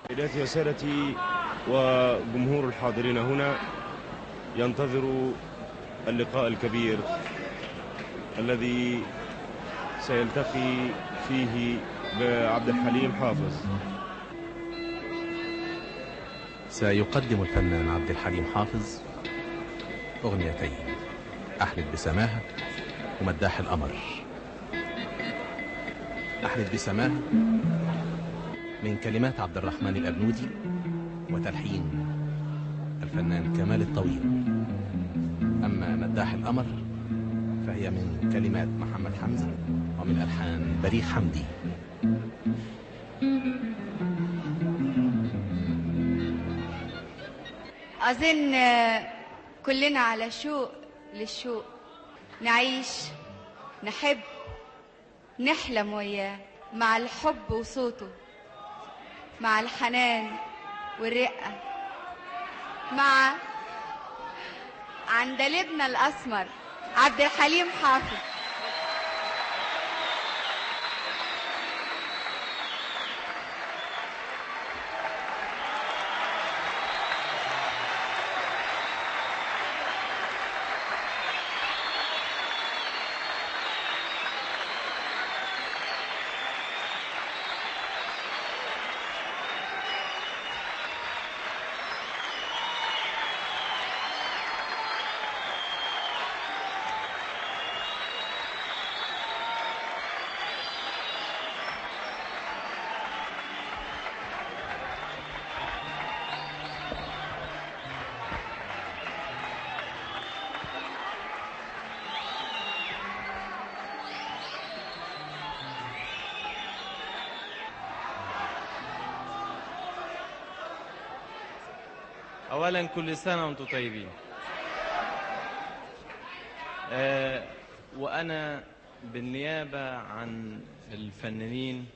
سيداتي وسادتي وجمهور الحاضرين هنا، ينتظر اللقاء الكبير الذي سيلتقي فيه بعبد الحليم حافظ. سيقدم الفنان عبد الحليم حافظ أغنيتين: أحلف بسماها ومداح القمر. أحلف بسماها من كلمات عبد الرحمن الأبنودي وتلحين الفنان كمال الطويل. أما مداح القمر فهي من كلمات محمد حمزة ومن ألحان بليغ حمدي. أظن كلنا على شوق للشوق، نعيش نحب نحلم وياه، مع الحب وصوته، مع الحنان والرقة، مع عندليبنا الأسمر عبد الحليم حافظ. أولا كل سنة وانتم طيبين. وأنا بالنيابة عن الفنانين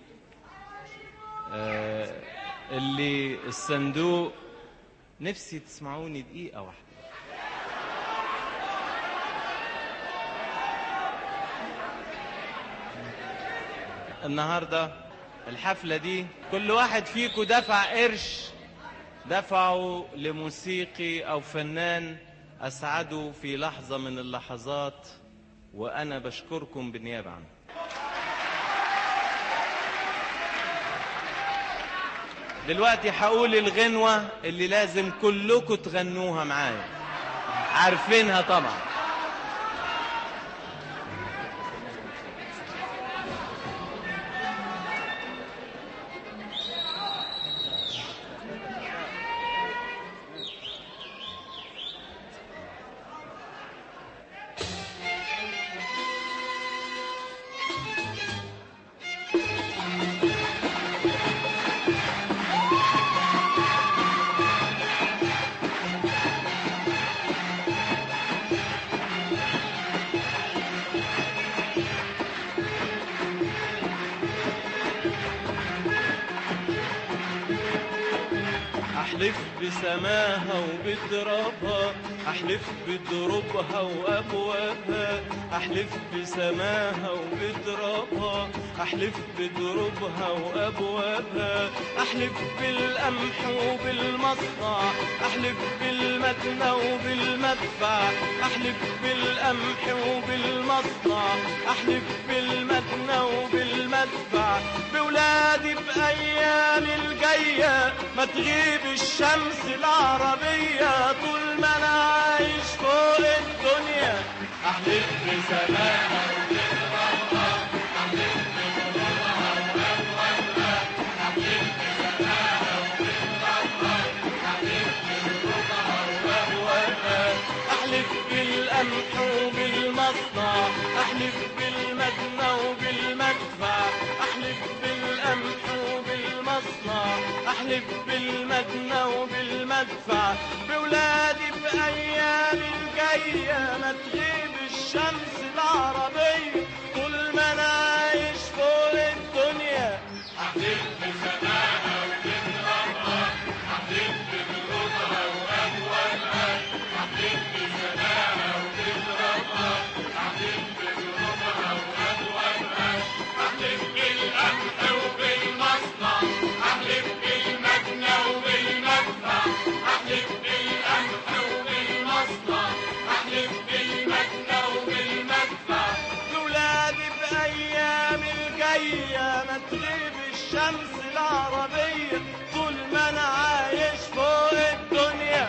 اللي الصندوق نفسي تسمعوني دقيقة واحدة. النهاردة الحفلة دي كل واحد فيكم دفع قرش دفعوا لموسيقي أو فنان أسعده في لحظة من اللحظات، وأنا بشكركم بالنيابة عنه. دلوقتي هقول الغنوة اللي لازم كلكم تغنوها معايا، عارفينها طبعا. أحلف بسماها وبترابها، أحلف بدروبها وأبوابها، أحلف بسماها وبترابها، أحلف بدروبها وأبوابها، أحلف بالقمح وبالمصنع، أحلف بالمكنة وبالمدفع، أحلف بالقمح وبالمصنع، أحلف بالمكنة وبالمدفع، بولادي بأيام الجاية ما تغيب الشمس العربية طول ما أنا عايش فوق الدنيا. أحلف بسماها وبترابها، أحلف بدروبها وأبوابها، أحلف بسماها وبترابها، أحلف بدروبها وأبوابها، أحلف بالقمح وبالمصنع، أحلف بالمكنة وبالمدفع، أحلف بالقمح وبالمصنع، أحلف بالمكنة وبالمدفع، بولادي بأيام الجاية ما تغيب الشمس العربية طول ما أنا عايش فوق الدنيا. أحلف بسماها وبترابها، أحلف بدروبها وأبوابها، أحلف بسماها وبترابها، أحلف بدروبها وأبوابها، أحلف بالقمح وبالمصنع، أحلف بالمكنة الأيام الجاية ما تغيب الشمس العربية طول ما أنا عايش فوق الدنيا.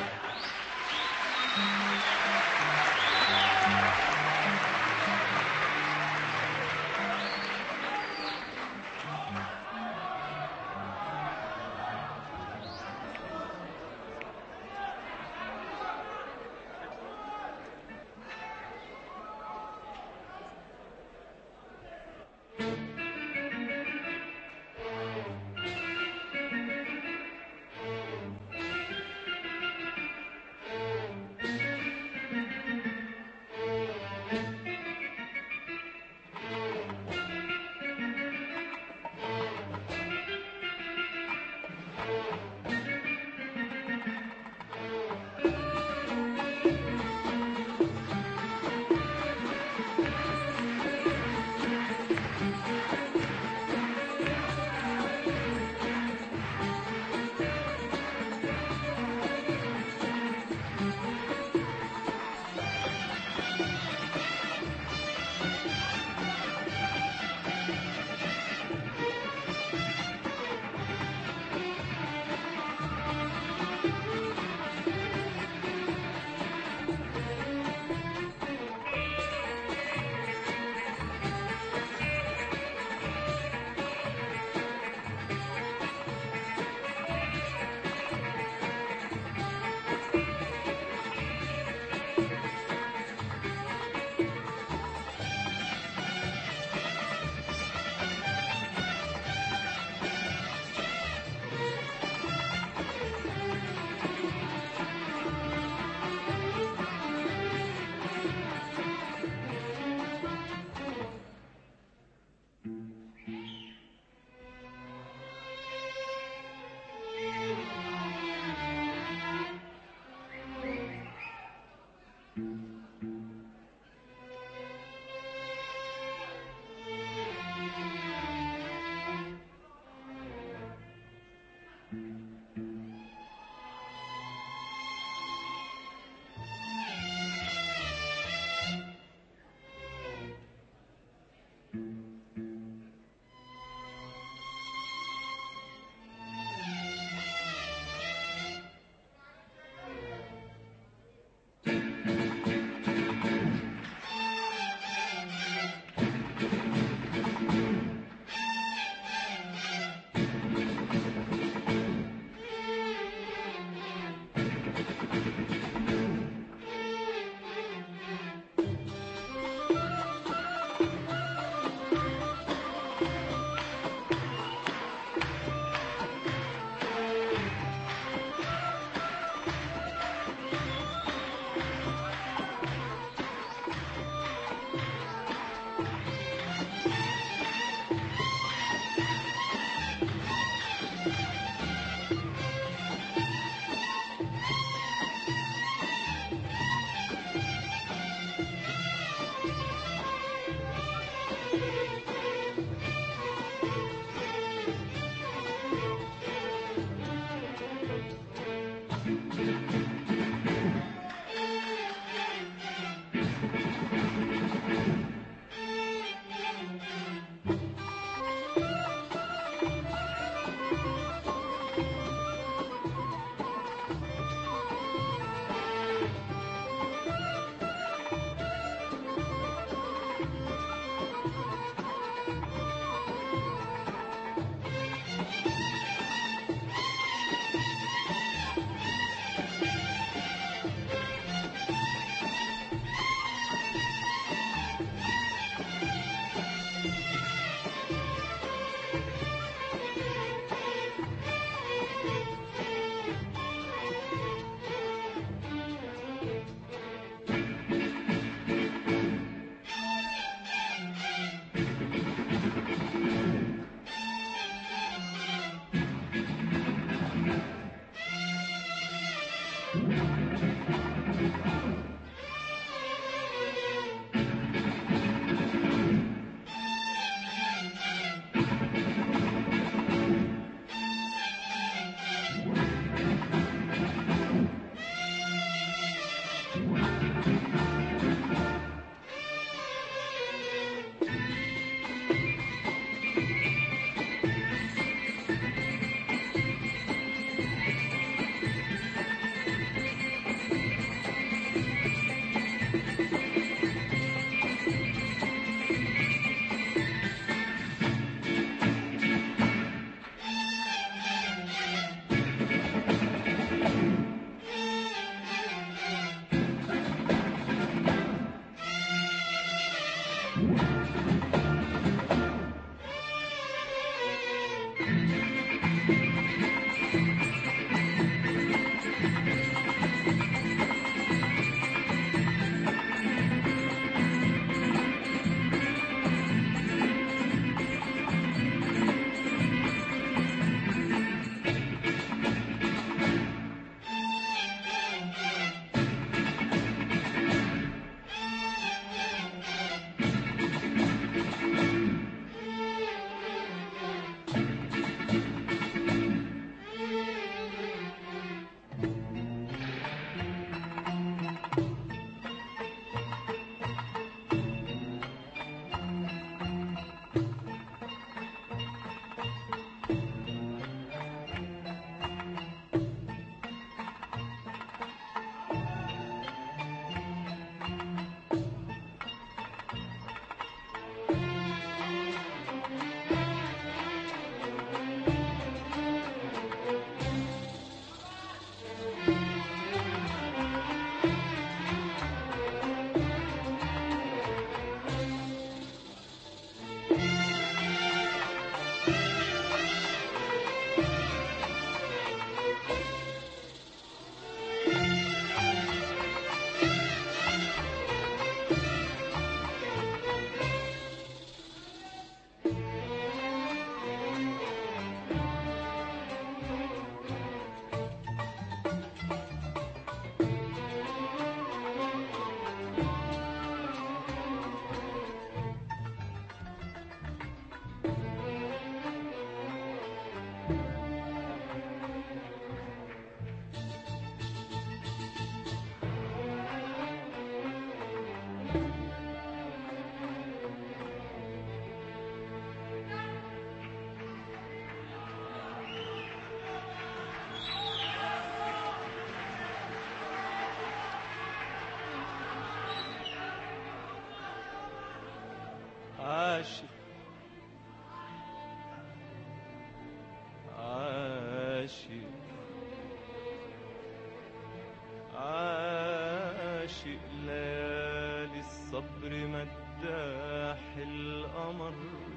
عاشق ليالي الصبر مداح القمر،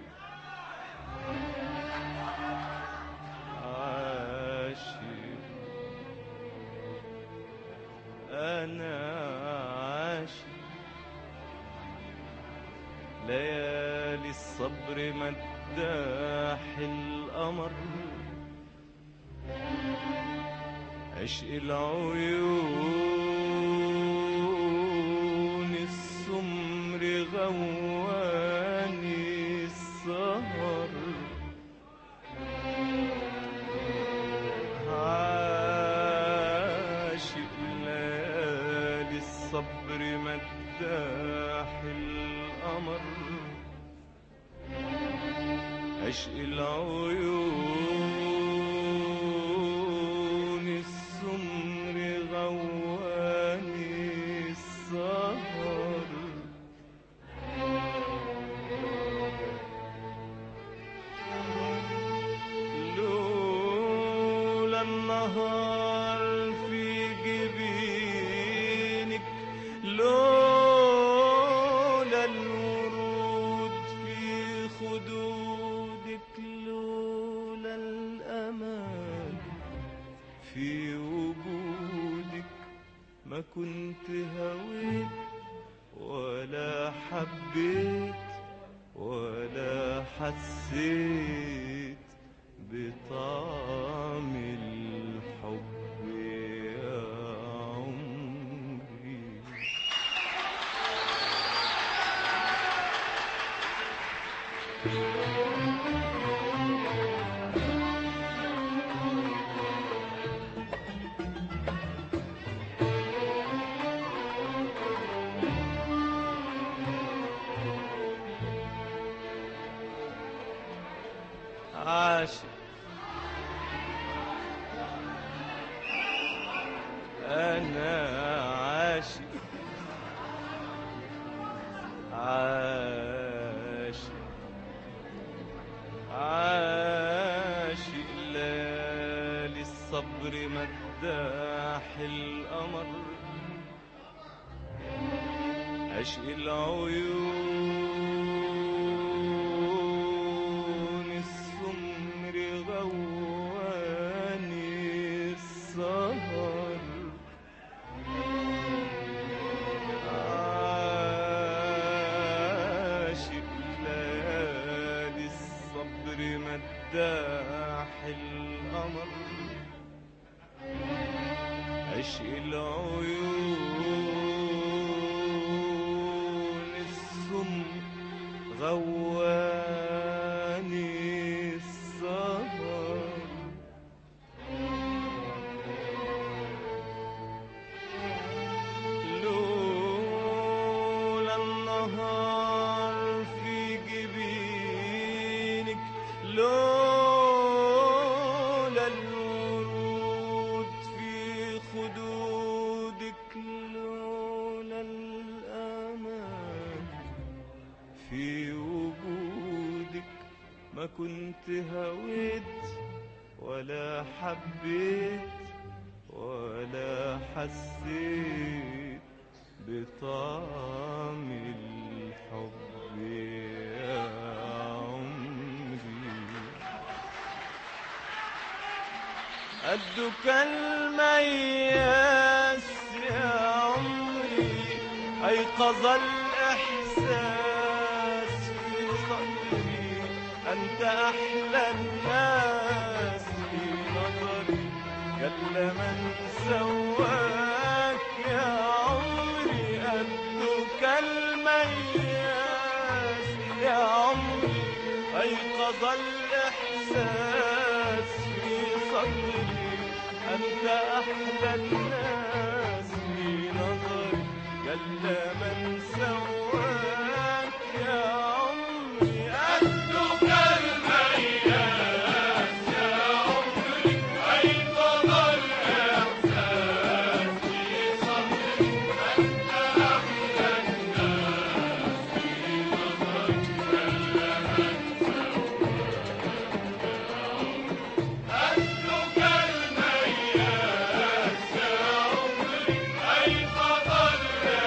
عاشق أنا عاشق ليالي الصبر مداح القمر، عشق العيون السمر غواني السهر، عاشق ليالي الصبر مداح القمر، عشق العيون السمر غواني السهر، لولا النهار في جبينك، لولا الورود في خدودك، لولا الأمان في وجودك ما كنت هويت ولا حبيت ولا حسيت بطعم الحب يا عمري. عاشق أنا عاشق، عاشق عاشق ليالي الصبر مداح القمر، عشق العيون السمر غواني السهر، عاشق ليالي الصبر مداح القمر، عشق العيون السمر غواني السهر، لولا النهار في جبينك، لولا الورود في خدودك، لولا الأمان في وجودك ما كنت هويت ولا حبيت ولا حسيت بطعم الحب يا عمري. قدك المياس يا عمري، أيقظ الإحساس في صدري، أنت أحلى الناس في نظري، جل من سواك يا عمري. قدك المياس يا عمري، أيقظ الإحساس في صدري، أنت أحلى الناس في نظري، جل من سواك يا عمري. قدك المياس يا عمري، أيقظ الإحساس في صدري، أنت أحلى الناس في نظري، جل من سواك يا عمري. قدك المياس يا عمري، أيقظ الإحساس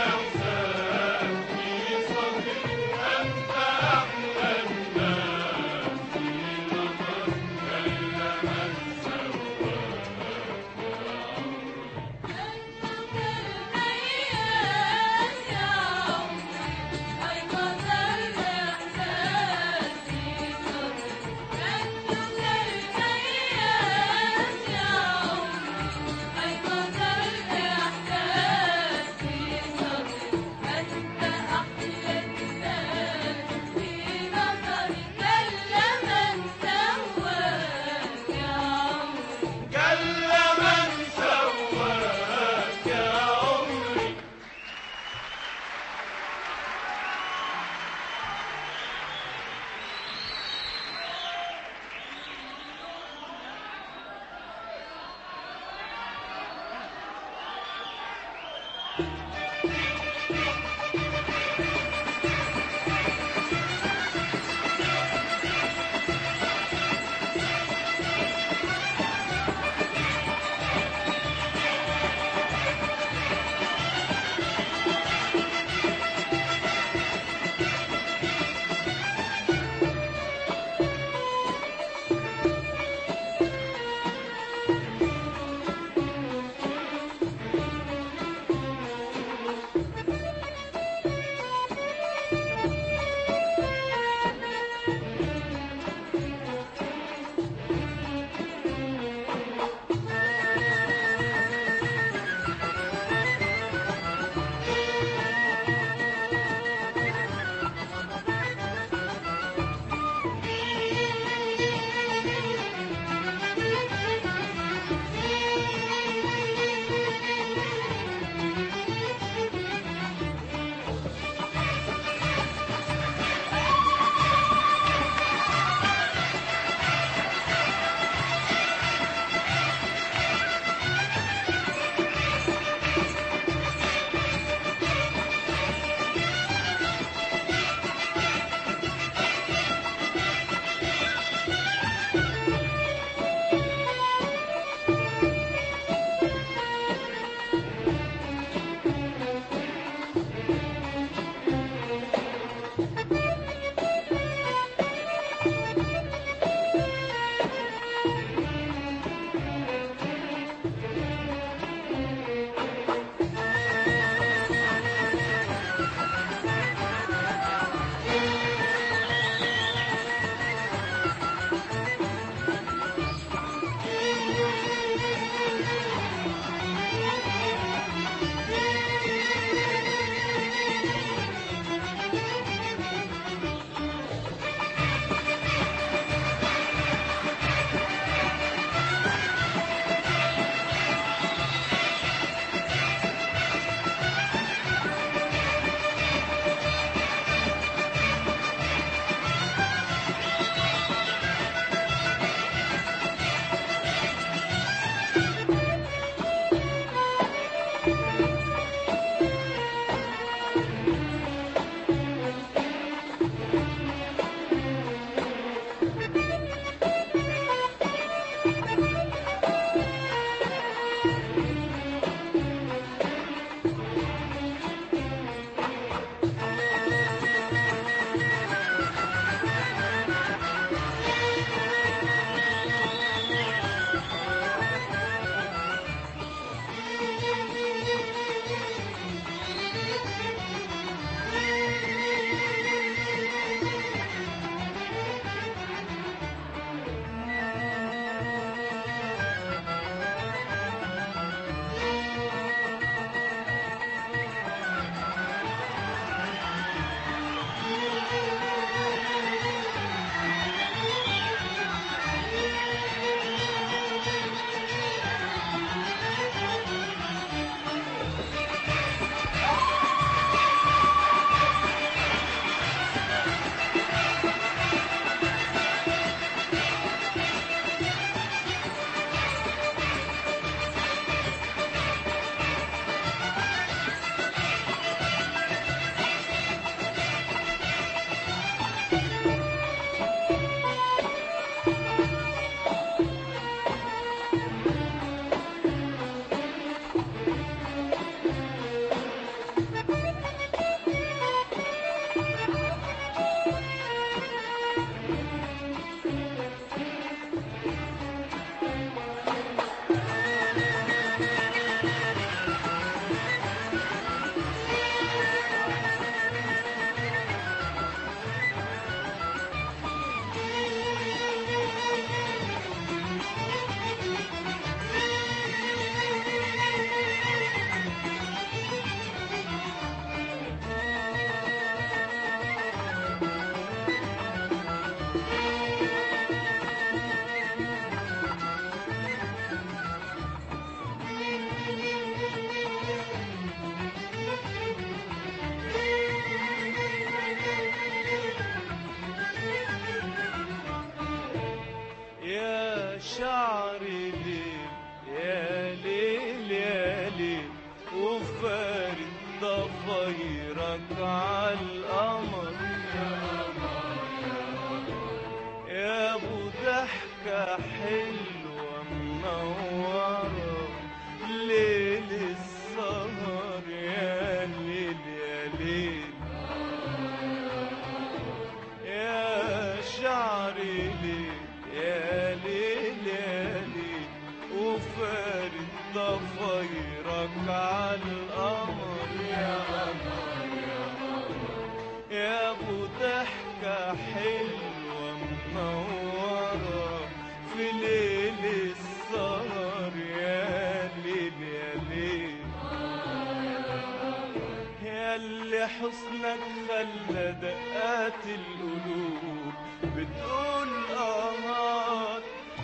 ليلي يا ليل يا ليل وفارد ضفايرك عالقمر يا قمر يا قمر يا ابو ضحكة حلوة منورة في ليل السهر يا ليل يا ليل يا اللي حسنك خلى دقات القلوب بتقول آهات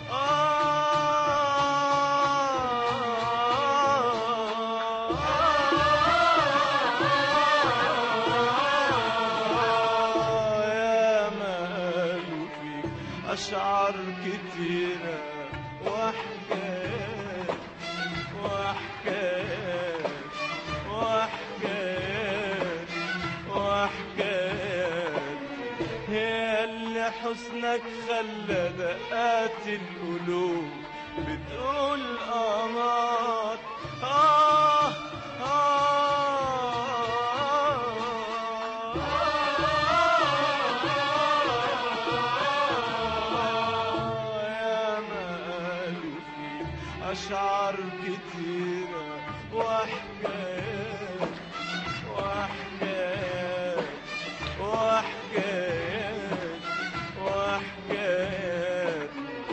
يا ما قالوا فيك أشعار كتيرة وحكايات وحكايات وحكايات وحكايات هي اللي حسنك خلى دقات القلوب بتقول آمات يا ما قالوا فيك أشعار كتيرة وحكايات وحكايات وحكايات وحكايات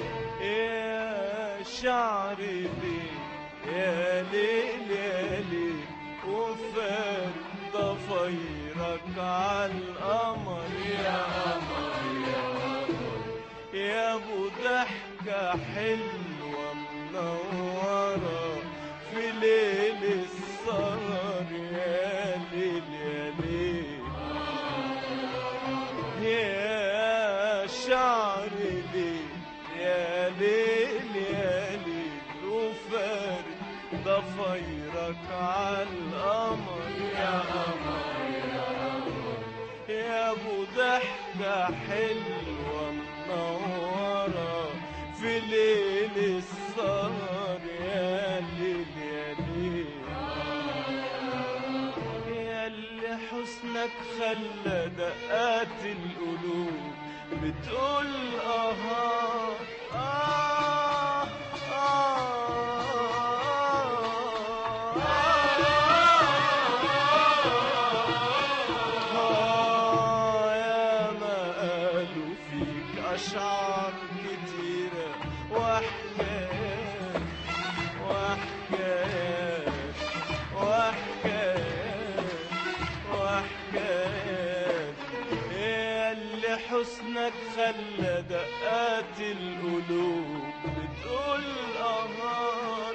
يا شعري ليه يا ليل يا ليل وفارد ضفايرك عالقمر يا قمر يا قمر يا ابو ضحكة حلوة منورة في ليل السهر يا ليل يا ليل يا شعر ليل يا ليل يا ليل وفارد ضفايرك عالقمر يا قمر يا قمر يا ابو ضحكة حلوة منورة في ليل السهر يا ليل يا ليل يا اللي حسنك خلى دقات القلوب بتقول يا ما قالوا فيك أشعار كتيرة وحكايات وحكايات وحكايات وحكايات يا اللي حسنك خلى دقات القلوب بتقول آهات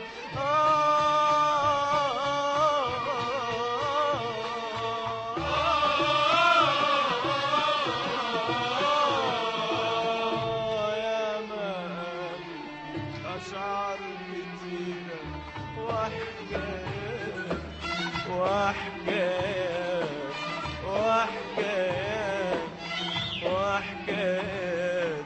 يا ما أشعار كتيرة وحكايات وحكايات وحكايات وحكايات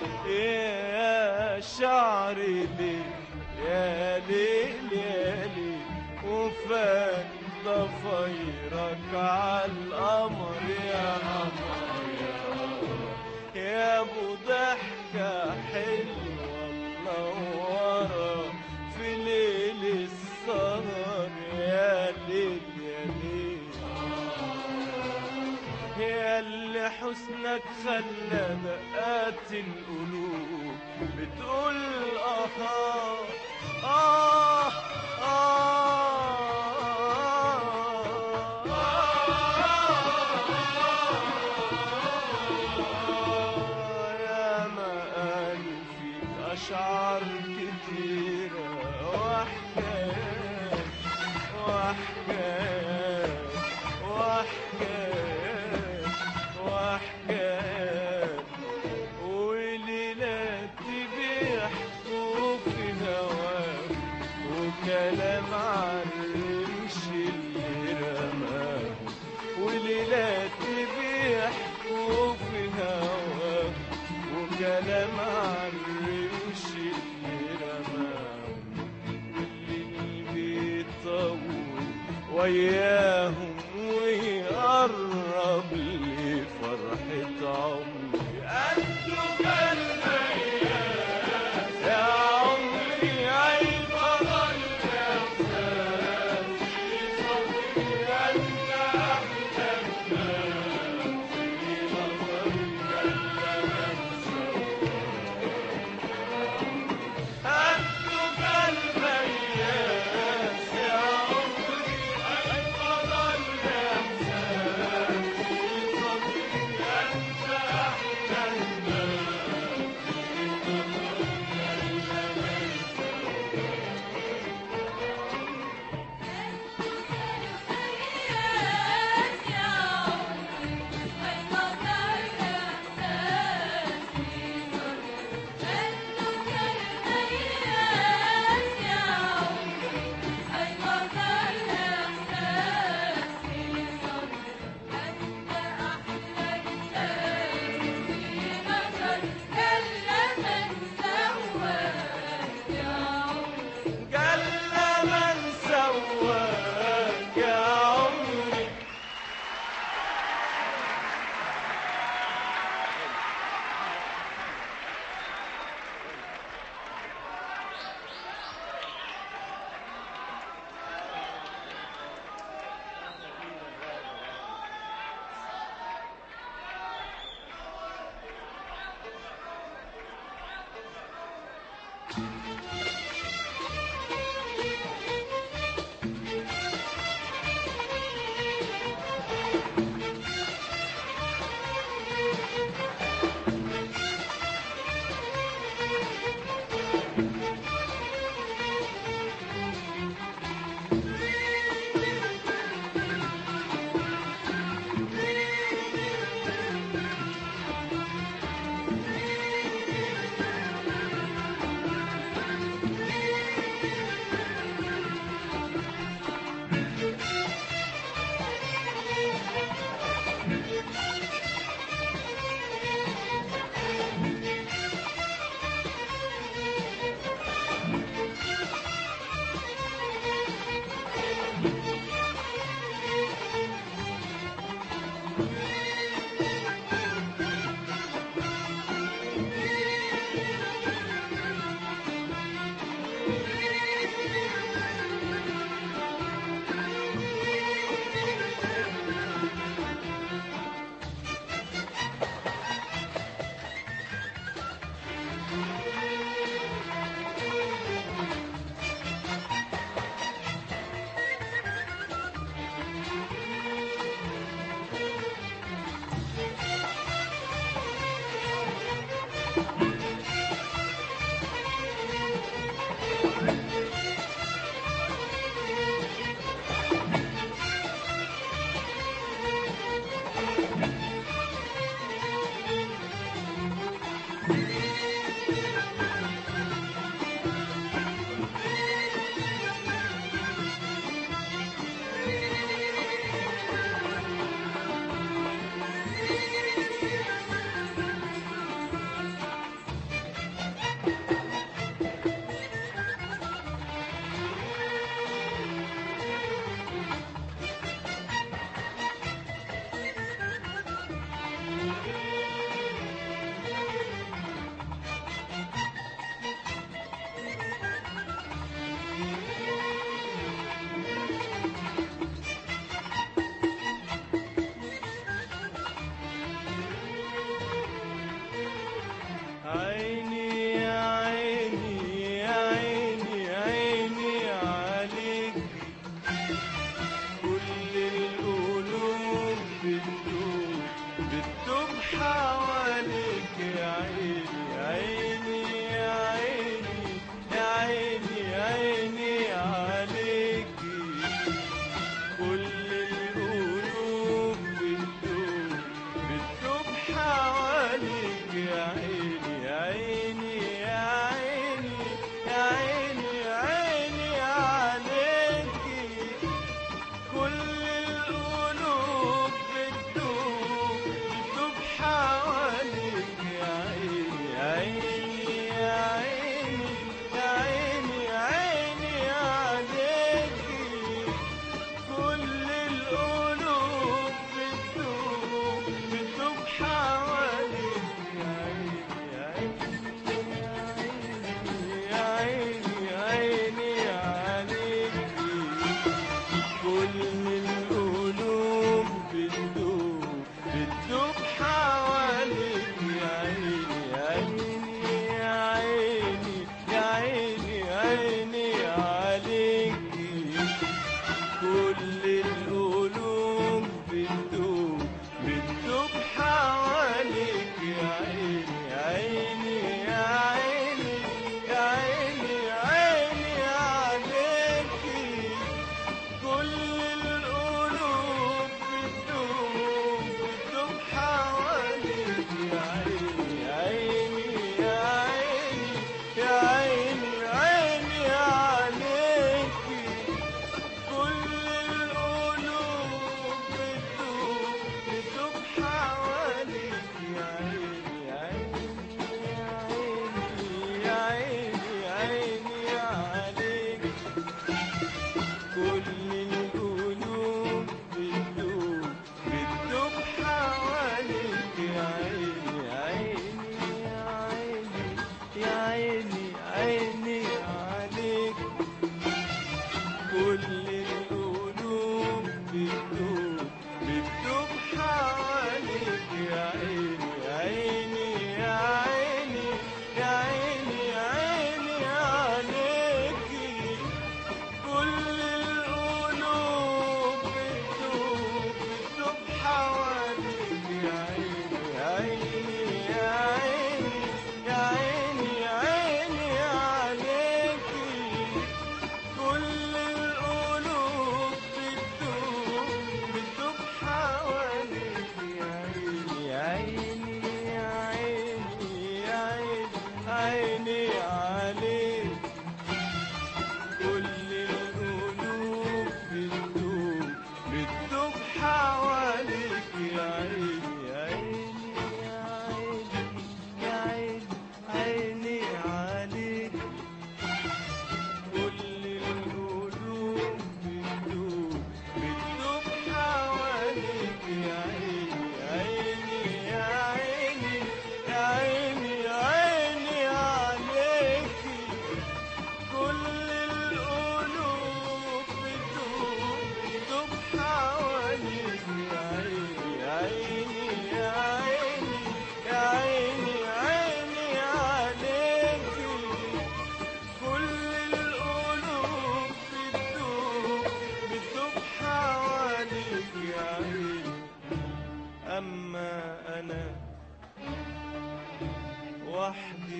يا شعري ليل يا ليل يا ليل وفات ضفايرك عالقمر يا قمر يا قمر يا ابو ضحكة حلوة منورة في ليل السهر يا ليل يا ليل يا اللي حسنك خلى دقات القلوب بتقول يا ما قالوا فيك أشعار كتيرة وحكايات وحكايات وحكايات وحكايات وليلات بيحكوا في هواك وكلام عالرمش اللي رماه وليلات بيحكوا في هواك وكلام عالرمش اللي رماه اللي بيطول وياهم ويقرب لي فرحة عمري قالوا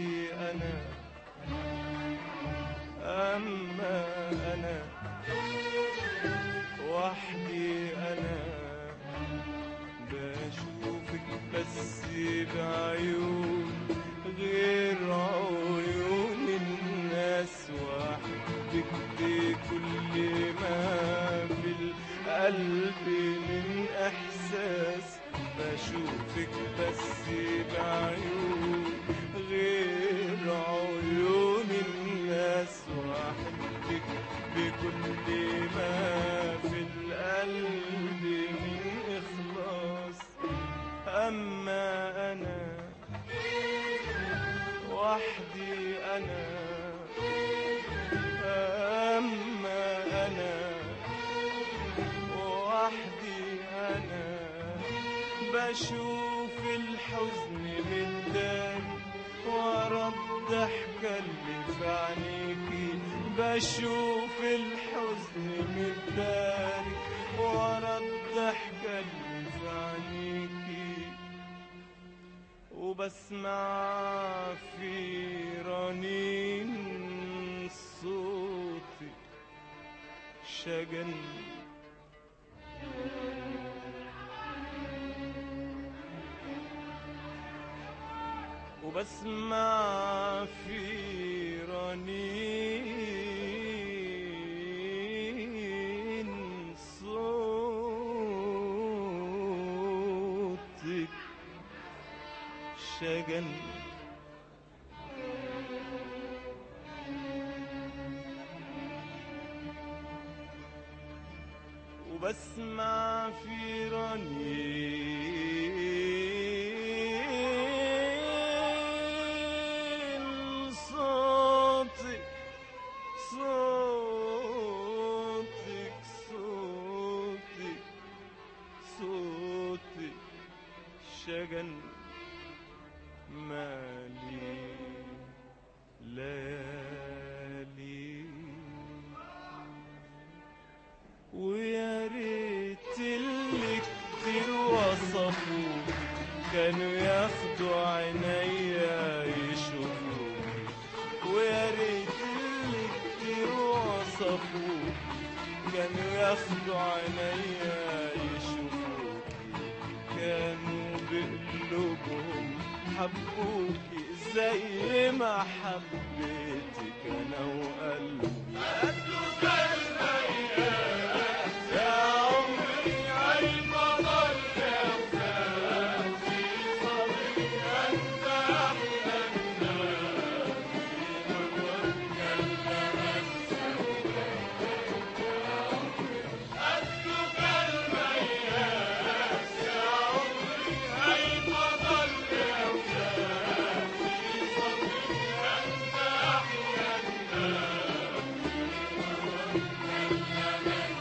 وحدي أنا، أما أنا وحدي أنا بشوفك بس بعيون غير عيون الناس، وحدك بكل ما في القلب من إحساس. بشوفك بس بعيون غير عيون الناس، وحدك بكل ما في القلب من إخلاص. أما أنا وحدي أنا، أما أنا وحدي أنا بشوف الحزن متداري ورا الضحكة اللي في عينيكي. بشوف الحزن متداري ورا الضحكة اللي في عينيكي، وبسمع في رنين صوتك شجن. وبسمع في رنين صوتك شجن. وبسمع في رنين صوتك صوتك صوتك صوتك شجن. مالي ليالي ويا ريت اللي كتير وصفوك كانوا ياخدوا عينيا يشوفوك. ويا ريت اللي كتير وصفوك كانوا ياخدوا عينيا يشوفوك. كانوا بقلوبهم حبوكي زي ما حبيتك انا وقلبي. قدك المياس يا عمري عالمطر يا وفاء في صبري انت احلى الناس. في نورك اللمس قدك المياس يا عمري عالمطر يا وفاء في صبري انت احلى الناس.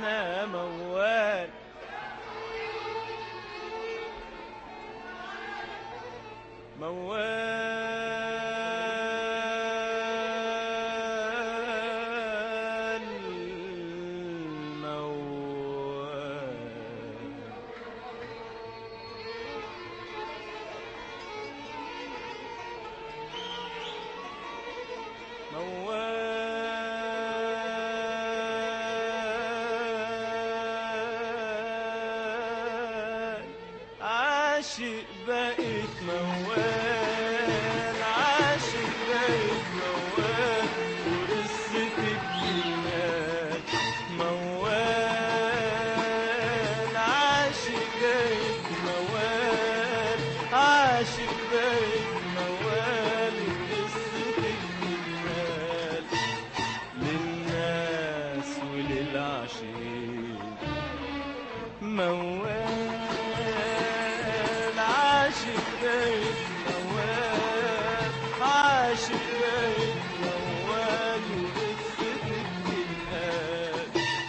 أنا موال موال موال عاشق بقيت موال عاشق بقيت موال وقصتي بجنات موال عاشق بقيت موال عاشق بقيت موال وقصتي بجنات للناس وللعشيق موال عاشق بقيت موال عاشق بقيت موال وقصتي بتنقال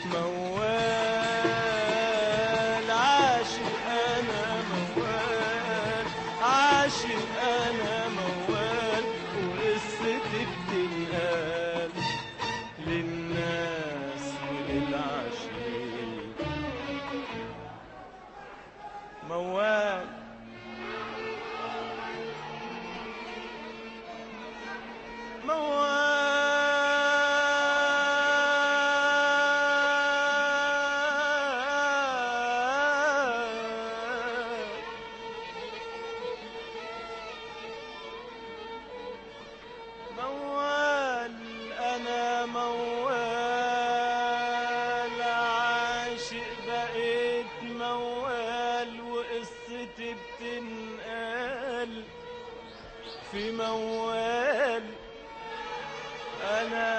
موال عاشق أنا موال عاشق أنا موال وقصتي بتنقال للناس وللعشيق موال موال أنا موال عاشق بقيت موال وقصتي بتنقال في موال أنا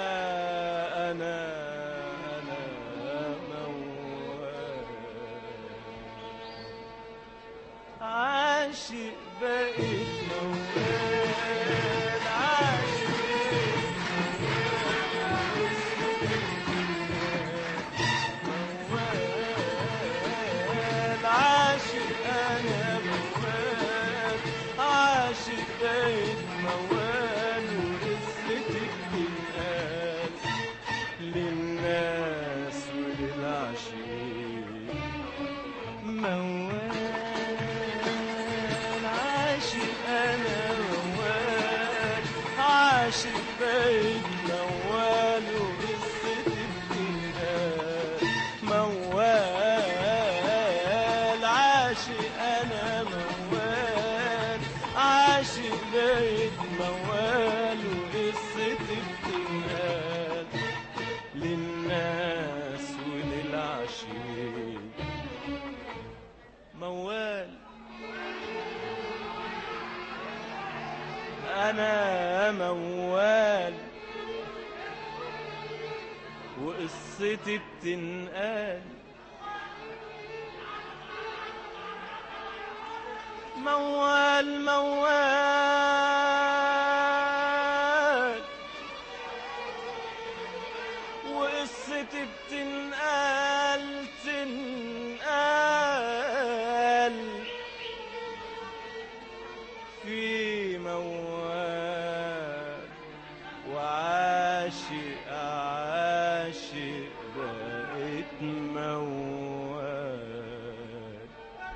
موال عاشق بقيت موال عاشق موال عاشق أنا موال عاشق بقيت موال وقصتي بتنقال للناس وللعشيق موال عاشق أنا موال عاشق بقيت موال وقصتي بتنقال موال عاشق أنا موال عاشق بقيت موال وقصتي بتنقال للناس وللعشيق موال أنا موال وقصتي بتنقال موال موال وقصتي بتنقال تنقال في موال وعاشق عاشق بقيت موال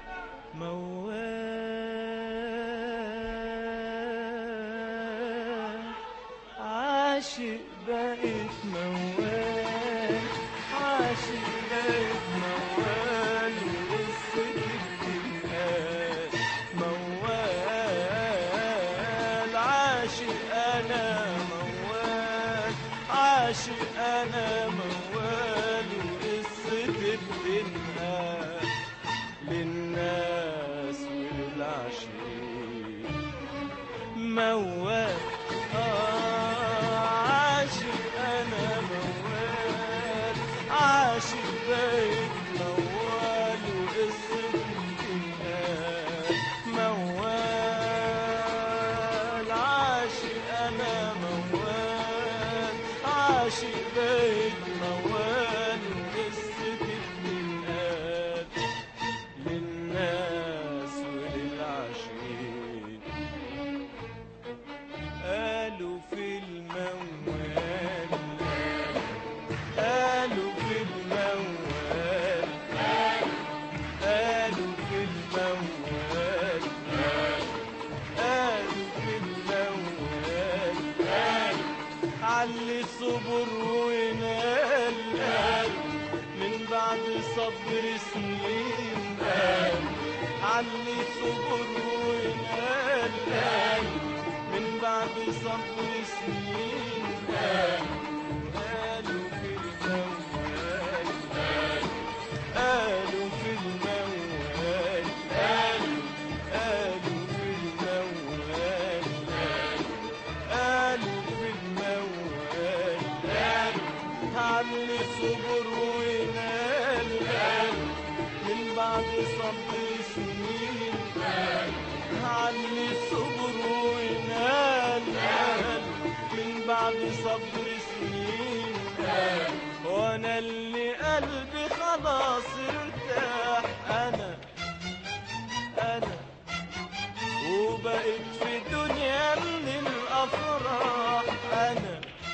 موال عاشق بقيت موال عاشق بقيت موال وقصتي بتنقال موال عاشق أنا موال عاشق أنا موال وقصتي بتنقال للناس وللعشيق موال عاشق أنا موال عاشق بقيت موال وقصتي بتنقال موال عاشق أنا موال عاشق بقيت موال قالوا في الموال، قالوا في الموال، قالوا في الموال، قالوا في الموال، علي صبر ونال من بعد صبر سنين، علي صبر ونال من بعد صبر سنين، قالوا في الموال، قالوا في الموال، قالوا في الموال، قالوا في الموال، علي صبر ونال من بعد صبر سنين، علي صبر ونال من بعد صبر سنين، وانا اللي قلبي خلاص ارتاح، انا وبقيت في دنيا من الافراح، انا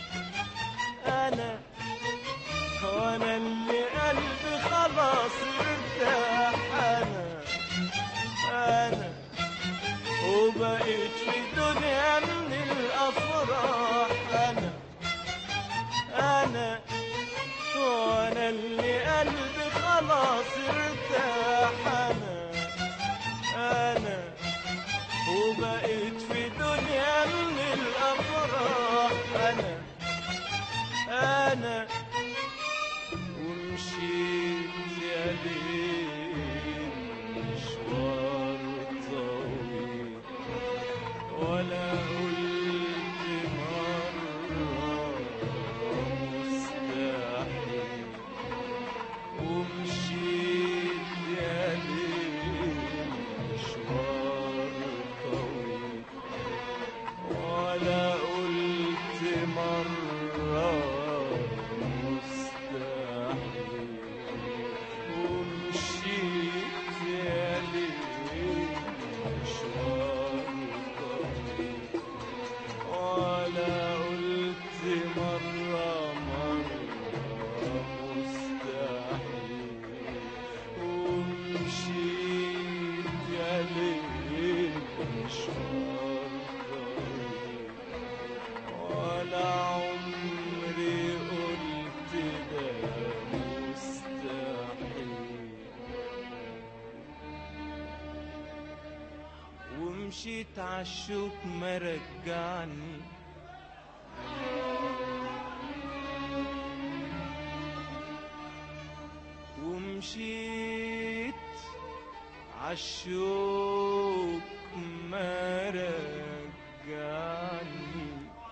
وانا اللي قلبي خلاص ارتاح، انا وبقيت في دنيا من الافراح، انا وانا اللي قلبي خلاص ارتاح، انا وبقيت في دنيا من الافراح، انا ومشيت يا ليل مشوار طويل، ولا قلت مرة مستحيل، ومشيت يا ليل مشوار طويل، ولا قلت مرة مستحيل، ومشيت يا ليل مشوار طويل، ولا قلت مرة مستحيل، ومشيت يا ليل مشوار طويل، ولا عمري قلت ده مستحيل، ومشيت عالشوك ما رجعني، ومشيت عالشوك ما رجعني،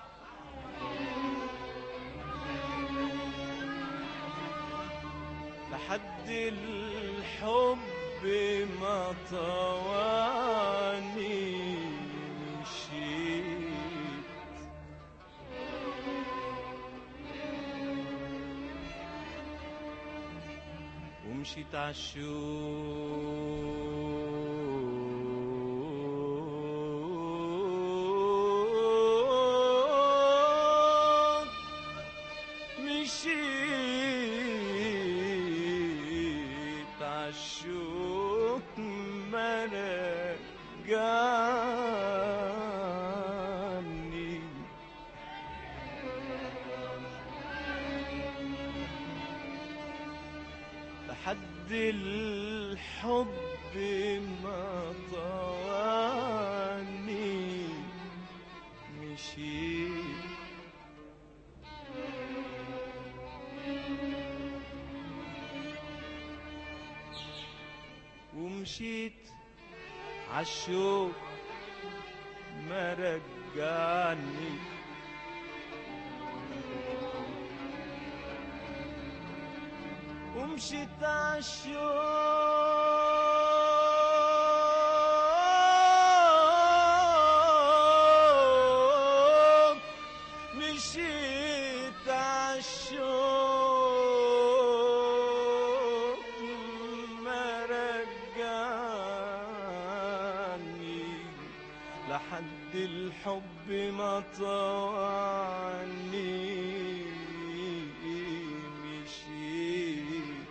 لحد الحب ما طواني، مشيت ومشيت عالشوق، مشيت عالشوق ما رجعني، لحد الحب ما طواني، مشيت ومشيت عالشوق ما رجعني، ومشيت عالشوق، مشيت عالشوق ما رجعني، لحد الحب ما طوعني مشيت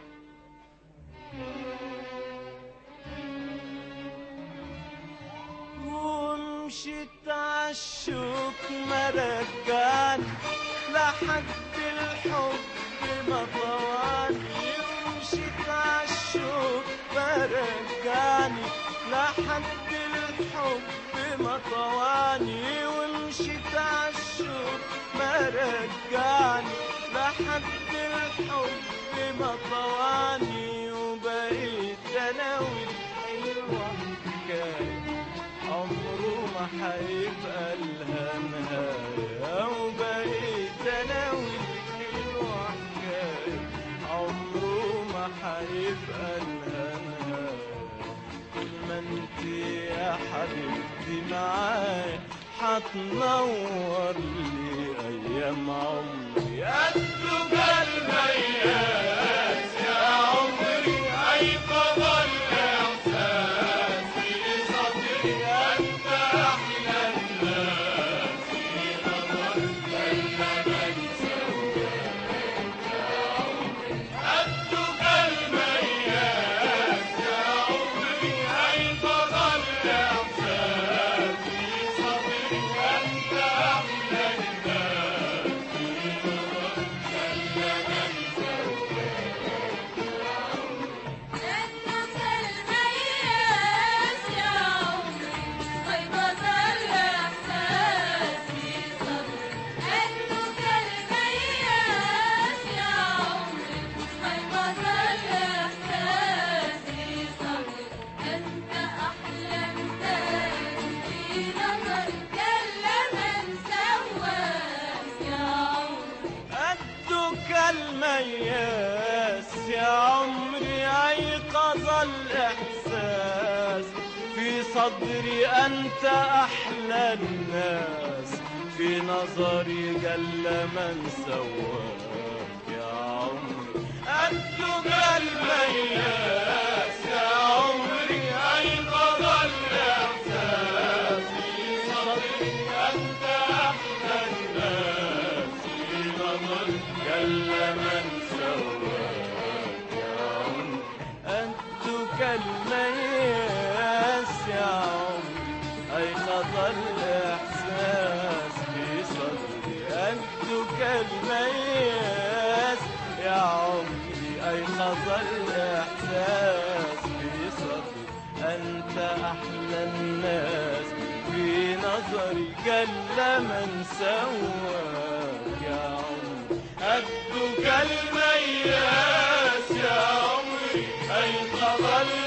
ومشيت عالشوق ما رجعني لحد الحب ما طوعني ومشيت عالشوق ما رجعني لحد الحب ما طواني ومشيت عالشوق ما رجعني لحد الحب ما طواني وبقيت انا والحلوة حكاية عمره ما هيبقى لها نهاية وبقيت انا والحلوة حكاية عمره ما هيبقى لها نهاية ما انت يا حبيبتي معايا هتنور لي ايام عمري قدك المياس يا عمري هيفضل احساس في صدري انت احلى الناس في نظر لما بنساك يا عمري قدك المياس يا عمري هيفضل احساس في صدري انت احلى الناس في نظر لما بنساك قدك المياس يا عمري أيقظ الإحساس في صدري أنت أحلى الناس في نظري جل من سواك يا عمري قدك المياس يا عمري أيقظ الإحساس في صدري أنت أحلى الناس في نظري جل من سواك يا عمري قدك المياس يا عمري أيقظ الإحساس في صدري قدك المياس يا عمري أيقظ الإحساس في صدري أنت أحلى الناس في نظري جل من سواك يا عمري قدك المياس يا عمري أيقظ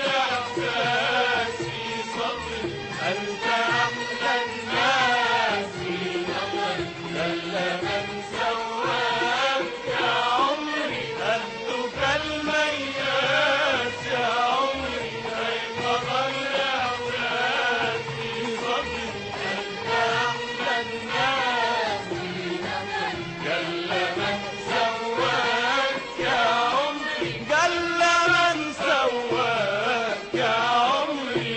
الإحساس في صدري أنت أحلى الناس في نظري جل من سواك يا عمري قدك المياس يا عمري أيقظ الإحساس في صدري أنت أحلى الناس في نظري جل من سواك يا عمري جل من سواك يا عمري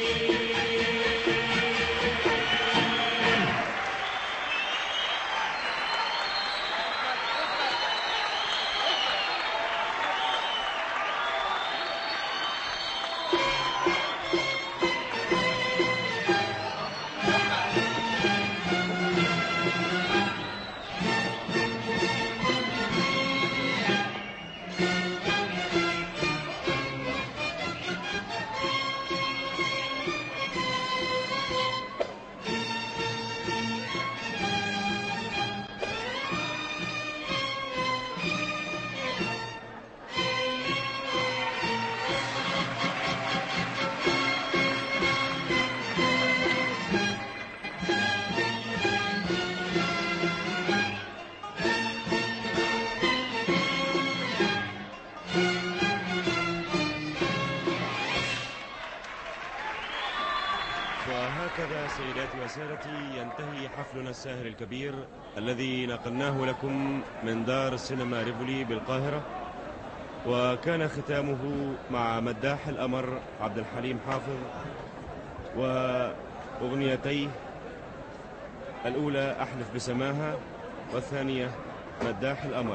وهكذا سيداتي وسادتي ينتهي حفلنا الساهر الكبير الذي نقلناه لكم من دار السينما ريفولي بالقاهرة، وكان ختامه مع مداح الأمر عبد الحليم حافظ أغنيتيه، الأولى أحلف بسماها والثانية مداح الأمر.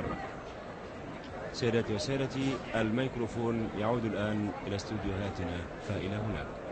سيداتي وسادتي، الميكروفون يعود الآن إلى استوديوهاتنا فإلى هناك.